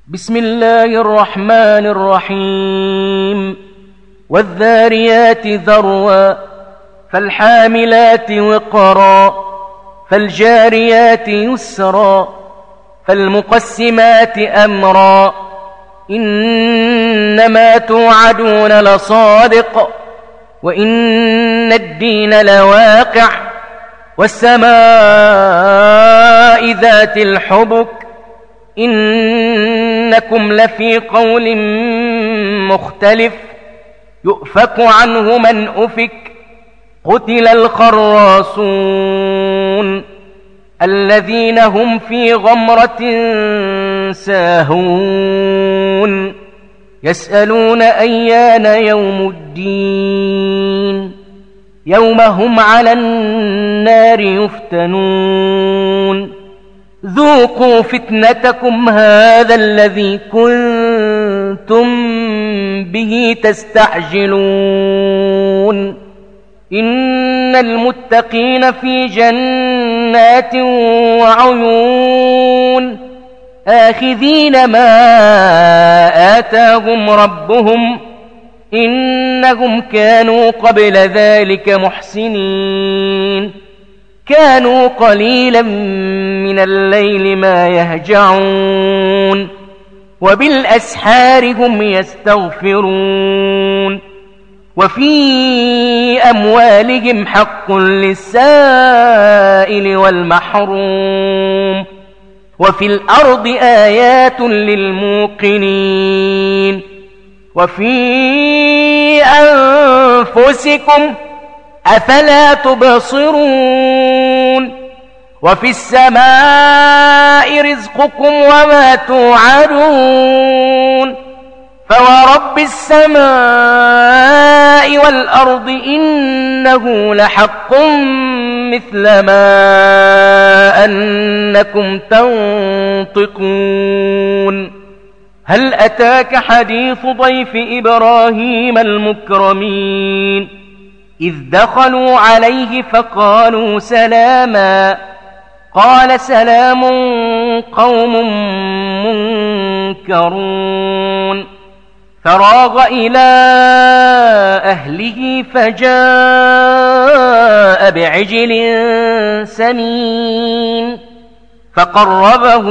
بسم الله الرحمن الرحيم والذاريات ذروا فالحاملات وقرا فالجاريات يسرا فالمقسمات أمرا إنما توعدون لصادق وإن الدين لواقع والسماء ذات الحبك إنكم لفي قول مختلف يؤفك عنه من أفك قتل الخراصون الذين هم في غمرة ساهون يسألون أيان يوم الدين يوم هم على النار يفتنون ذوقوا فتنتكم هذا الذي كنتم به تستعجلون إن المتقين في جنات وعيون آخذين ما آتاهم ربهم إنهم كانوا قبل ذلك محسنين كانوا قليلا من الليل ما يهجعون وبالأسحار هم يستغفرون وفي أموالهم حق للسائل والمحروم وفي الأرض آيات للموقنين وفي أنفسكم أفلا تبصرون وفي السماء رزقكم وما توعدون فورب السماء والأرض إنه لحق مثل ما أنكم تنطقون هل أتاك حديث ضيف إبراهيم المكرمين إذ دخلوا عليه فقالوا سلاما قال سلام قوم منكرون فراغ إلى أهله فجاء بعجل سمين فقربه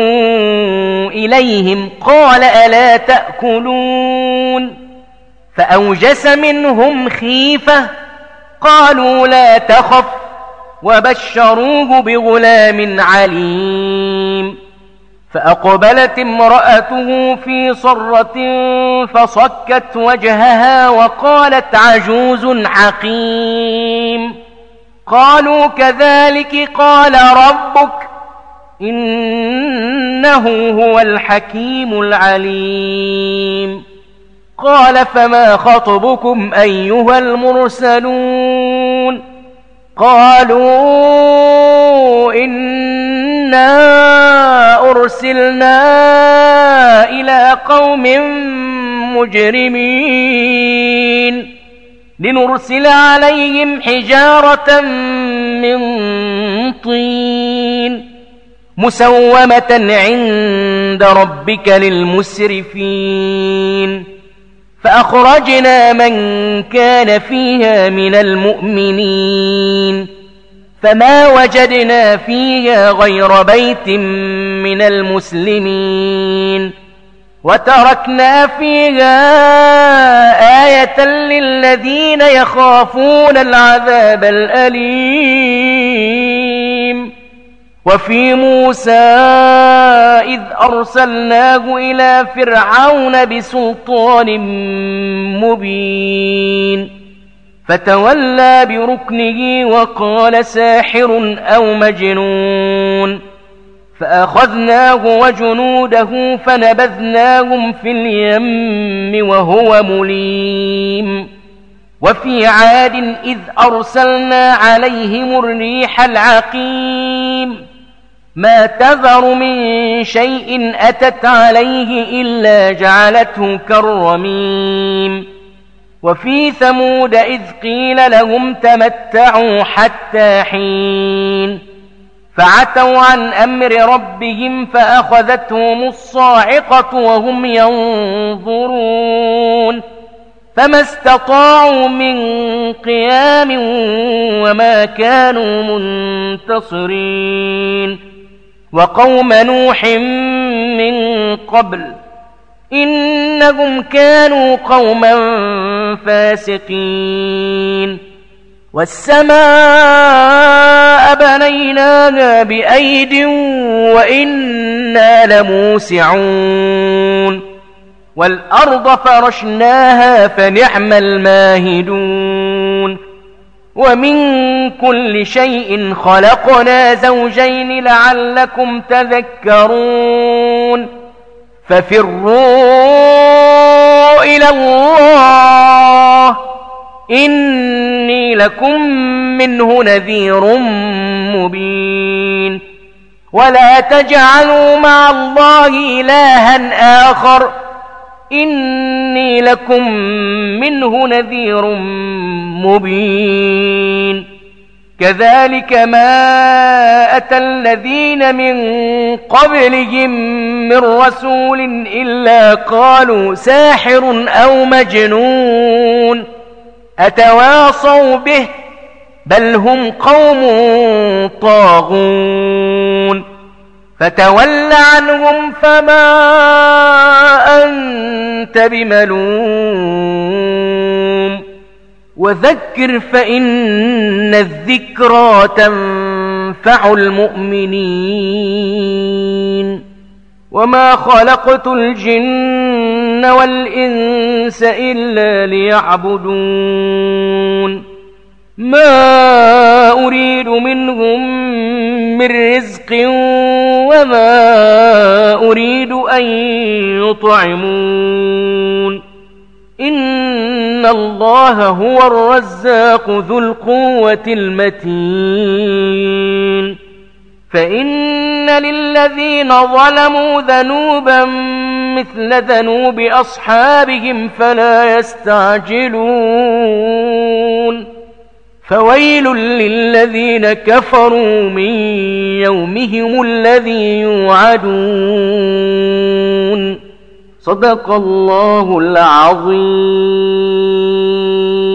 إليهم قال ألا تأكلون فأوجس منهم خيفة قالوا لا تخف وبشروه بغلام عليم فأقبلت امرأته في صرة فصكت وجهها وقالت عجوز عقيم قالوا كذلك قال ربك إنه هو الحكيم العليم قال فما خطبكم أيها المرسلون قالوا إنا أرسلنا إلى قوم مجرمين لنرسل عليهم حجارة من طين مسومة عند ربك للمسرفين فأخرجنا من كان فيها من المؤمنين فما وجدنا فيها غير بيت من المسلمين وتركنا فيها آية للذين يخافون العذاب الأليم وفي موسى إذ أرسلناه إلى فرعون بسلطان مبين فتولى بركنه وقال ساحر أو مجنون فأخذناه وجنوده فنبذناهم في اليم وهو مليم وفي عاد إذ أرسلنا عليهم الريح العقيم ما تذر من شيء أتت عليه إلا جعلته كالرميم وفي ثمود إذ قيل لهم تمتعوا حتى حين فعتوا عن أمر ربهم فأخذتهم الصاعقة وهم ينظرون فما استطاعوا من قيام وما كانوا منتصرين وقوم نوح من قبل إنهم كانوا قوما فاسقين والسماء بنيناها بأيد وإنا لموسعون والأرض فرشناها فنعم الماهدون ومن كل شيء خلقنا زوجين لعلكم تذكرون ففروا إلى الله إني لكم منه نذير مبين ولا تجعلوا مع الله إلها آخر إني لكم منه نذير مبين كذلك ما أتى الذين من قبلهم من رسول إلا قالوا ساحر أو مجنون أتواصوا به بل هم قوم طاغون فتول عنهم فما أنت بملوم وذكر فإن الذكرى تنفع المؤمنين وما خلقت الجن والإنس إلا ليعبدون ما أريد منهم من رزق وما أريد أن يطعمون إن الله هو الرزاق ذو القوة المتين فإن للذين ظلموا ذنوبا مثل ذنوب أصحابهم فلا يستعجلون فويل للذين كفروا من يومهم الذي يوعدون صدق الله العظيم.